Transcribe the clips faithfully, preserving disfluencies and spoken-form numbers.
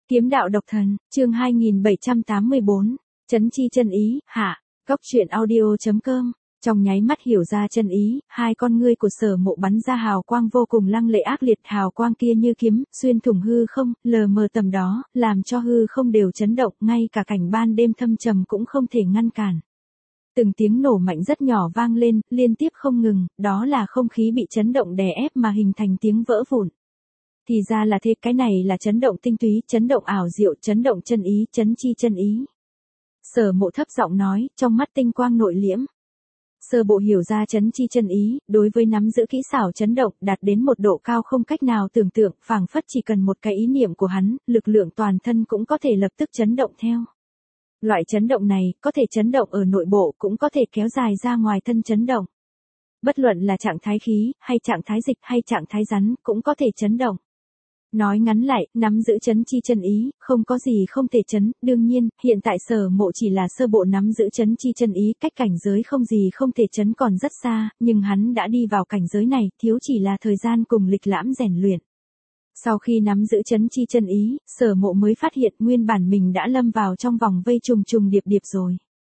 Kiếm đạo độc thần, chương hai nghìn bảy trăm tám mươi bốn, Chấn chi chân ý, hạ, Cốc truyện audio chấm com. Trong nháy mắt hiểu ra chân ý, hai con ngươi của Sở Mộ bắn ra hào quang vô cùng lăng lệ ác liệt, hào quang kia như kiếm, xuyên thủng hư không, lờ mờ tầm đó, làm cho hư không đều chấn động, ngay cả cảnh ban đêm thâm trầm cũng không thể ngăn cản. Từng tiếng nổ mạnh rất nhỏ vang lên, liên tiếp không ngừng, đó là không khí bị chấn động đè ép mà hình thành tiếng vỡ vụn. Thì ra là thế, cái này là chấn động tinh túy, chấn động ảo diệu, chấn động chân ý, chấn chi chân ý. Sở Mộ thấp giọng nói, trong mắt tinh quang nội liễm. Sơ bộ hiểu ra chấn chi chân ý, đối với nắm giữ kỹ xảo chấn động, đạt đến một độ cao không cách nào tưởng tượng, phảng phất chỉ cần một cái ý niệm của hắn, lực lượng toàn thân cũng có thể lập tức chấn động theo. Loại chấn động này, có thể chấn động ở nội bộ, cũng có thể kéo dài ra ngoài thân chấn động. Bất luận là trạng thái khí, hay trạng thái dịch, hay trạng thái rắn, cũng có thể chấn động. Nói ngắn lại, nắm giữ chấn chi chân ý, không có gì không thể chấn, đương nhiên, hiện tại Sở Mộ chỉ là sơ bộ nắm giữ chấn chi chân ý, cách cảnh giới không gì không thể chấn còn rất xa, nhưng hắn đã đi vào cảnh giới này, thiếu chỉ là thời gian cùng lịch lãm rèn luyện. Sau khi nắm giữ chấn chi chân ý, Sở Mộ mới phát hiện nguyên bản mình đã lâm vào trong vòng vây trùng trùng điệp điệp rồi.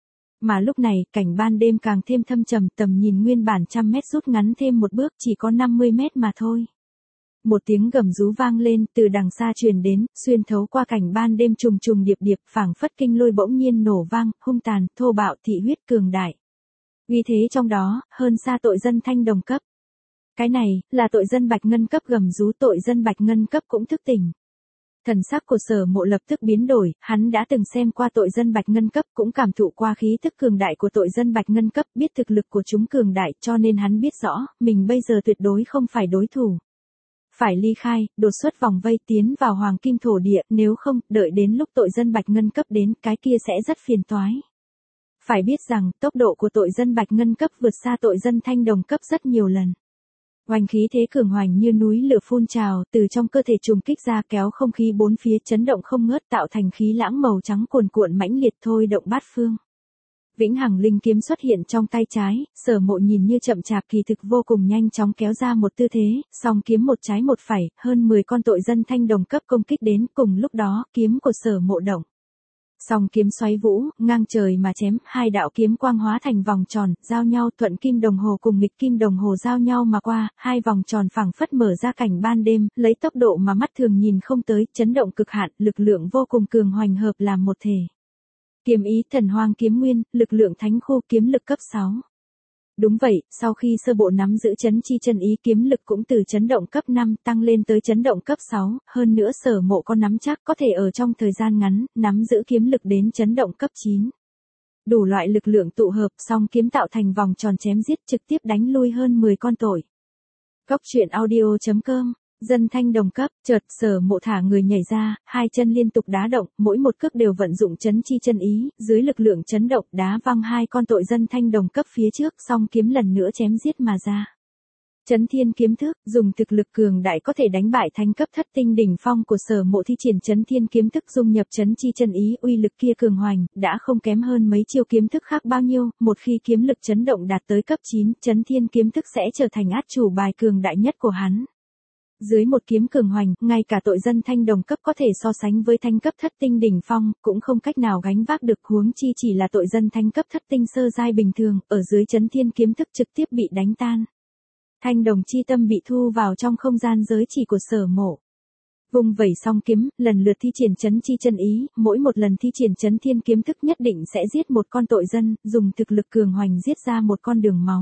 Mà lúc này, cảnh ban đêm càng thêm thâm trầm, tầm nhìn nguyên bản trăm mét rút ngắn thêm một bước, chỉ có năm mươi mét mà thôi. Một tiếng gầm rú vang lên, từ đằng xa truyền đến, xuyên thấu qua cảnh ban đêm trùng trùng điệp điệp, phảng phất kinh lôi bỗng nhiên nổ vang, hung tàn, thô bạo, thị huyết cường đại. Uy thế trong đó, hơn xa tội dân thanh đồng cấp. Cái này, là tội dân bạch ngân cấp gầm rú, tội dân bạch ngân cấp cũng thức tỉnh. Thần sắc của Sở Mộ lập tức biến đổi, hắn đã từng xem qua tội dân bạch ngân cấp, cũng cảm thụ qua khí tức cường đại của tội dân bạch ngân cấp, biết thực lực của chúng cường đại, cho nên hắn biết rõ, mình bây giờ tuyệt đối không phải đối thủ. Phải ly khai, đột xuất vòng vây tiến vào hoàng kim thổ địa, nếu không, đợi đến lúc tội dân bạch ngân cấp đến, cái kia sẽ rất phiền toái. Phải biết rằng, tốc độ của tội dân bạch ngân cấp vượt xa tội dân thanh đồng cấp rất nhiều lần. Oanh khí thế cường hoành như núi lửa phun trào, từ trong cơ thể trùng kích ra, kéo không khí bốn phía chấn động không ngớt, tạo thành khí lãng màu trắng cuồn cuộn mãnh liệt thôi động bát phương. Vĩnh hằng linh kiếm xuất hiện trong tay trái, Sở Mộ nhìn như chậm chạp kỳ thực vô cùng nhanh chóng kéo ra một tư thế, song kiếm một trái một phải, hơn mười con tội dân thanh đồng cấp công kích đến, cùng lúc đó, kiếm của Sở Mộ động. Song kiếm xoáy vũ, ngang trời mà chém, hai đạo kiếm quang hóa thành vòng tròn, giao nhau, thuận kim đồng hồ cùng nghịch kim đồng hồ giao nhau mà qua, hai vòng tròn phảng phất mở ra cảnh ban đêm, lấy tốc độ mà mắt thường nhìn không tới, chấn động cực hạn, lực lượng vô cùng cường hoành hợp làm một thể. Kiếm ý thần hoang kiếm nguyên, lực lượng thánh khu kiếm lực cấp sáu. Đúng vậy, sau khi sơ bộ nắm giữ chấn chi chân ý, kiếm lực cũng từ chấn động cấp năm tăng lên tới chấn động cấp sáu, hơn nữa Sở Mộ có nắm chắc có thể ở trong thời gian ngắn, nắm giữ kiếm lực đến chấn động cấp chín. Đủ loại lực lượng tụ hợp, song kiếm tạo thành vòng tròn chém giết, trực tiếp đánh lui hơn mười con tội. Cốc truyện audio chấm com. Dân thanh đồng cấp, chợt Sở Mộ thả người nhảy ra, hai chân liên tục đá động, mỗi một cước đều vận dụng chấn chi chân ý, dưới lực lượng chấn động đá văng hai con tội dân thanh đồng cấp phía trước, song kiếm lần nữa chém giết mà ra. Chấn thiên kiếm thức, dùng thực lực cường đại có thể đánh bại thánh cấp thất tinh đỉnh phong của Sở Mộ thi triển chấn thiên kiếm thức dung nhập chấn chi chân ý, uy lực kia cường hoành, đã không kém hơn mấy chiêu kiếm thức khác bao nhiêu, một khi kiếm lực chấn động đạt tới cấp chín, chấn thiên kiếm thức sẽ trở thành át chủ bài cường đại nhất của hắn. Dưới một kiếm cường hoành, ngay cả tội dân thanh đồng cấp có thể so sánh với thanh cấp thất tinh đỉnh phong, cũng không cách nào gánh vác được, huống chi chỉ là tội dân thanh cấp thất tinh sơ giai bình thường, ở dưới chấn thiên kiếm thức trực tiếp bị đánh tan. Thanh đồng chi tâm bị thu vào trong không gian giới chỉ của Sở Mộ. Vùng vẩy song kiếm, lần lượt thi triển chấn chi chân ý, mỗi một lần thi triển chấn thiên kiếm thức nhất định sẽ giết một con tội dân, dùng thực lực cường hoành giết ra một con đường máu.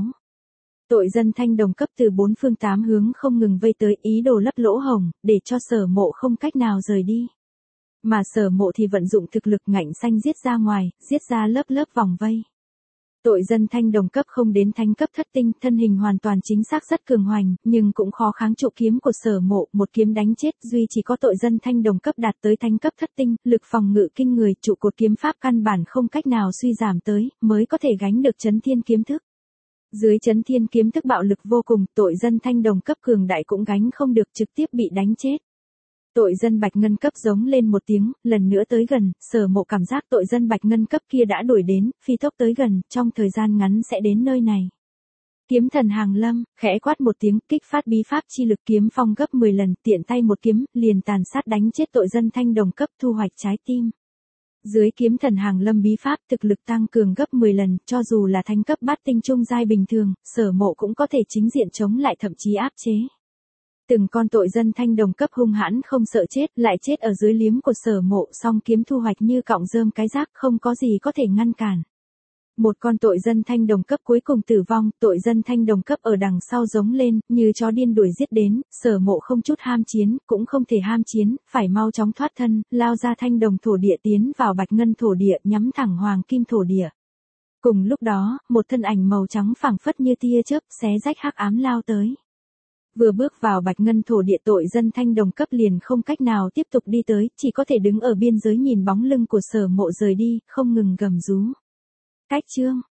Tội dân thanh đồng cấp từ bốn phương tám hướng không ngừng vây tới, ý đồ lấp lỗ hổng, để cho Sở Mộ không cách nào rời đi. Mà Sở Mộ thì vận dụng thực lực ngạnh xanh giết ra ngoài, giết ra lớp lớp vòng vây. Tội dân thanh đồng cấp không đến thánh cấp thất tinh, thân hình hoàn toàn chính xác rất cường hoành, nhưng cũng khó kháng trụ kiếm của Sở Mộ, một kiếm đánh chết, duy chỉ có tội dân thanh đồng cấp đạt tới thánh cấp thất tinh, lực phòng ngự kinh người, trụ cột kiếm pháp căn bản không cách nào suy giảm tới, mới có thể gánh được chấn thiên kiếm thức. Dưới chấn thiên kiếm thức bạo lực vô cùng, tội dân thanh đồng cấp cường đại cũng gánh không được, trực tiếp bị đánh chết. Tội dân bạch ngân cấp giống lên một tiếng, lần nữa tới gần, Sở Mộ cảm giác tội dân bạch ngân cấp kia đã đuổi đến, phi tốc tới gần, trong thời gian ngắn sẽ đến nơi này. Kiếm thần hàng lâm, khẽ quát một tiếng, kích phát bí pháp chi lực kiếm phong gấp mười lần, tiện tay một kiếm, liền tàn sát đánh chết tội dân thanh đồng cấp, thu hoạch trái tim. Dưới kiếm thần hàng lâm bí pháp, thực lực tăng cường gấp mười lần, cho dù là thánh cấp bát tinh trung giai bình thường, Sở Mộ cũng có thể chính diện chống lại, thậm chí áp chế. Từng con tội dân thanh đồng cấp hung hãn không sợ chết, lại chết ở dưới liếm của Sở Mộ, song kiếm thu hoạch như cọng rơm cái rác, không có gì có thể ngăn cản. Một con tội dân thanh đồng cấp cuối cùng tử vong, tội dân thanh đồng cấp ở đằng sau giống lên, như chó điên đuổi giết đến, Sở Mộ không chút ham chiến, cũng không thể ham chiến, phải mau chóng thoát thân, lao ra thanh đồng thổ địa tiến vào bạch ngân thổ địa, nhắm thẳng hoàng kim thổ địa. Cùng lúc đó, một thân ảnh màu trắng phảng phất như tia chớp, xé rách hắc ám lao tới. Vừa bước vào bạch ngân thổ địa, tội dân thanh đồng cấp liền không cách nào tiếp tục đi tới, chỉ có thể đứng ở biên giới nhìn bóng lưng của Sở Mộ rời đi, không ngừng gầm rú. Cách chương